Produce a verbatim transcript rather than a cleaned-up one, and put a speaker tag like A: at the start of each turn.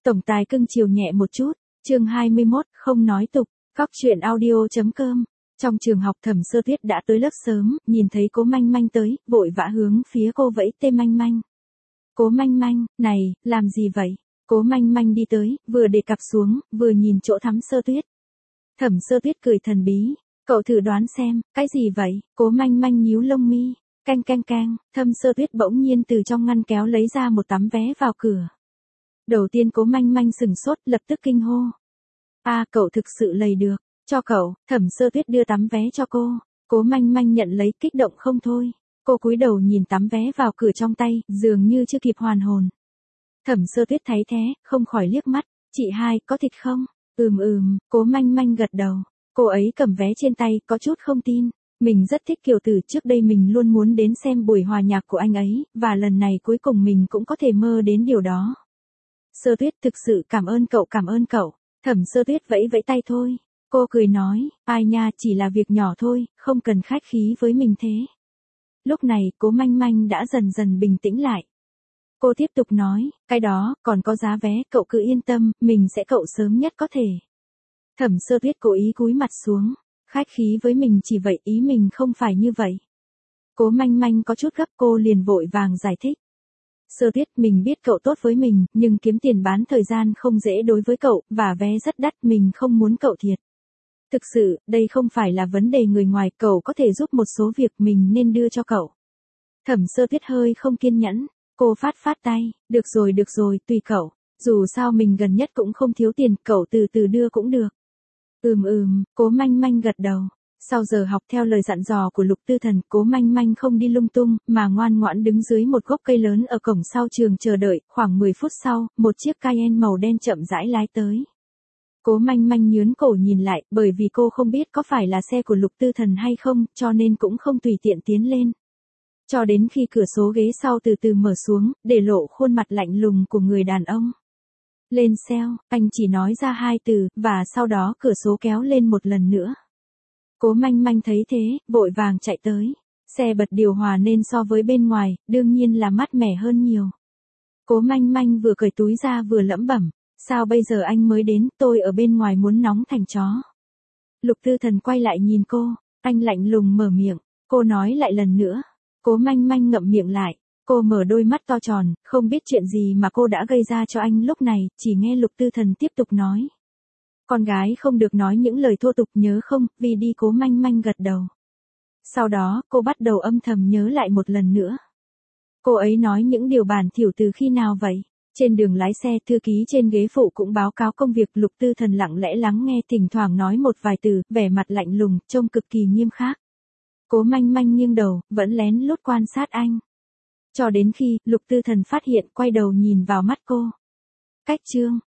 A: Tổng tài cưng chiều nhẹ một chút, chương hai mươi mốt, không nói tục, Cóc truyện audio.com. Trong trường học Thẩm Sơ Tuyết đã tới lớp sớm, nhìn thấy Cố Manh Manh tới, vội vã hướng phía cô vẫy tay Manh Manh. Cố Manh Manh, này, làm gì vậy? Cố Manh Manh đi tới, vừa để cặp xuống, vừa nhìn chỗ Thẩm Sơ Tuyết. Thẩm Sơ Tuyết cười thần bí, cậu thử đoán xem, cái gì vậy? Cố Manh Manh nhíu lông mi, canh canh canh, Thẩm Sơ Tuyết bỗng nhiên từ trong ngăn kéo lấy ra một tấm vé vào cửa. Đầu tiên Cố Manh Manh sửng sốt, lập tức kinh hô. A, à, cậu thực sự lầy được, cho cậu. Thẩm Sơ Tuyết đưa tấm vé cho cô. Cố Manh Manh nhận lấy, kích động không thôi. Cô cúi đầu nhìn tấm vé vào cửa trong tay, dường như chưa kịp hoàn hồn. Thẩm Sơ Tuyết thấy thế, không khỏi liếc mắt. Chị hai, có thịt không? Ừm ừm, Cố Manh Manh gật đầu. Cô ấy cầm vé trên tay, có chút không tin. Mình rất thích Kiều Tử, trước đây mình luôn muốn đến xem buổi hòa nhạc của anh ấy, và lần này cuối cùng mình cũng có thể mơ đến điều đó. Sơ Tuyết, thực sự cảm ơn cậu, cảm ơn cậu. Thẩm Sơ Tuyết vẫy vẫy tay thôi. Cô cười nói, ai nha, chỉ là việc nhỏ thôi, không cần khách khí với mình thế. Lúc này, Cố Manh Manh đã dần dần bình tĩnh lại. Cô tiếp tục nói, cái đó, còn có giá vé, cậu cứ yên tâm, mình sẽ cậu sớm nhất có thể. Thẩm Sơ Tuyết cố ý cúi mặt xuống, khách khí với mình chỉ vậy, ý mình không phải như vậy. Cố Manh Manh có chút gấp, cô liền vội vàng giải thích. Sơ Tuyết, mình biết cậu tốt với mình, nhưng kiếm tiền bán thời gian không dễ đối với cậu, và vé rất đắt, mình không muốn cậu thiệt. Thực sự, đây không phải là vấn đề người ngoài, cậu có thể giúp một số việc mình nên đưa cho cậu. Thẩm Sơ Tuyết hơi không kiên nhẫn, cô phát phát tay, được rồi được rồi, tùy cậu, dù sao mình gần nhất cũng không thiếu tiền, cậu từ từ đưa cũng được. Ừm ừm, Cố Manh Manh gật đầu. Sau giờ học theo lời dặn dò của Lục Tư Thần, Cố Manh Manh không đi lung tung, mà ngoan ngoãn đứng dưới một gốc cây lớn ở cổng sau trường chờ đợi. Khoảng mười phút sau, một chiếc Cayenne màu đen chậm rãi lái tới. Cố Manh Manh nhướn cổ nhìn lại, bởi vì cô không biết có phải là xe của Lục Tư Thần hay không, cho nên cũng không tùy tiện tiến lên. Cho đến khi cửa số ghế sau từ từ mở xuống, để lộ khuôn mặt lạnh lùng của người đàn ông. Lên xeo, anh chỉ nói ra hai từ, và sau đó cửa số kéo lên một lần nữa. Cố Manh Manh thấy thế, vội vàng chạy tới. Xe bật điều hòa nên so với bên ngoài, đương nhiên là mát mẻ hơn nhiều. Cố Manh Manh vừa cởi túi ra vừa lẩm bẩm, sao bây giờ anh mới đến, tôi ở bên ngoài muốn nóng thành chó. Lục Tư Thần quay lại nhìn cô, anh lạnh lùng mở miệng, cô nói lại lần nữa. Cố Manh Manh ngậm miệng lại, cô mở đôi mắt to tròn, không biết chuyện gì mà cô đã gây ra cho anh lúc này, chỉ nghe Lục Tư Thần tiếp tục nói. Con gái không được nói những lời thô tục, nhớ không? Vì đi. Cố Manh Manh gật đầu. Sau đó, cô bắt đầu âm thầm nhớ lại một lần nữa. Cô ấy nói những điều bản thiểu từ khi nào vậy? Trên đường lái xe, thư ký trên ghế phụ cũng báo cáo công việc. Lục Tư Thần lặng lẽ lắng nghe, thỉnh thoảng nói một vài từ, vẻ mặt lạnh lùng, trông cực kỳ nghiêm khắc. Cố Manh Manh nghiêng đầu, vẫn lén lút quan sát anh. Cho đến khi, Lục Tư Thần phát hiện, quay đầu nhìn vào mắt cô. Cách chương,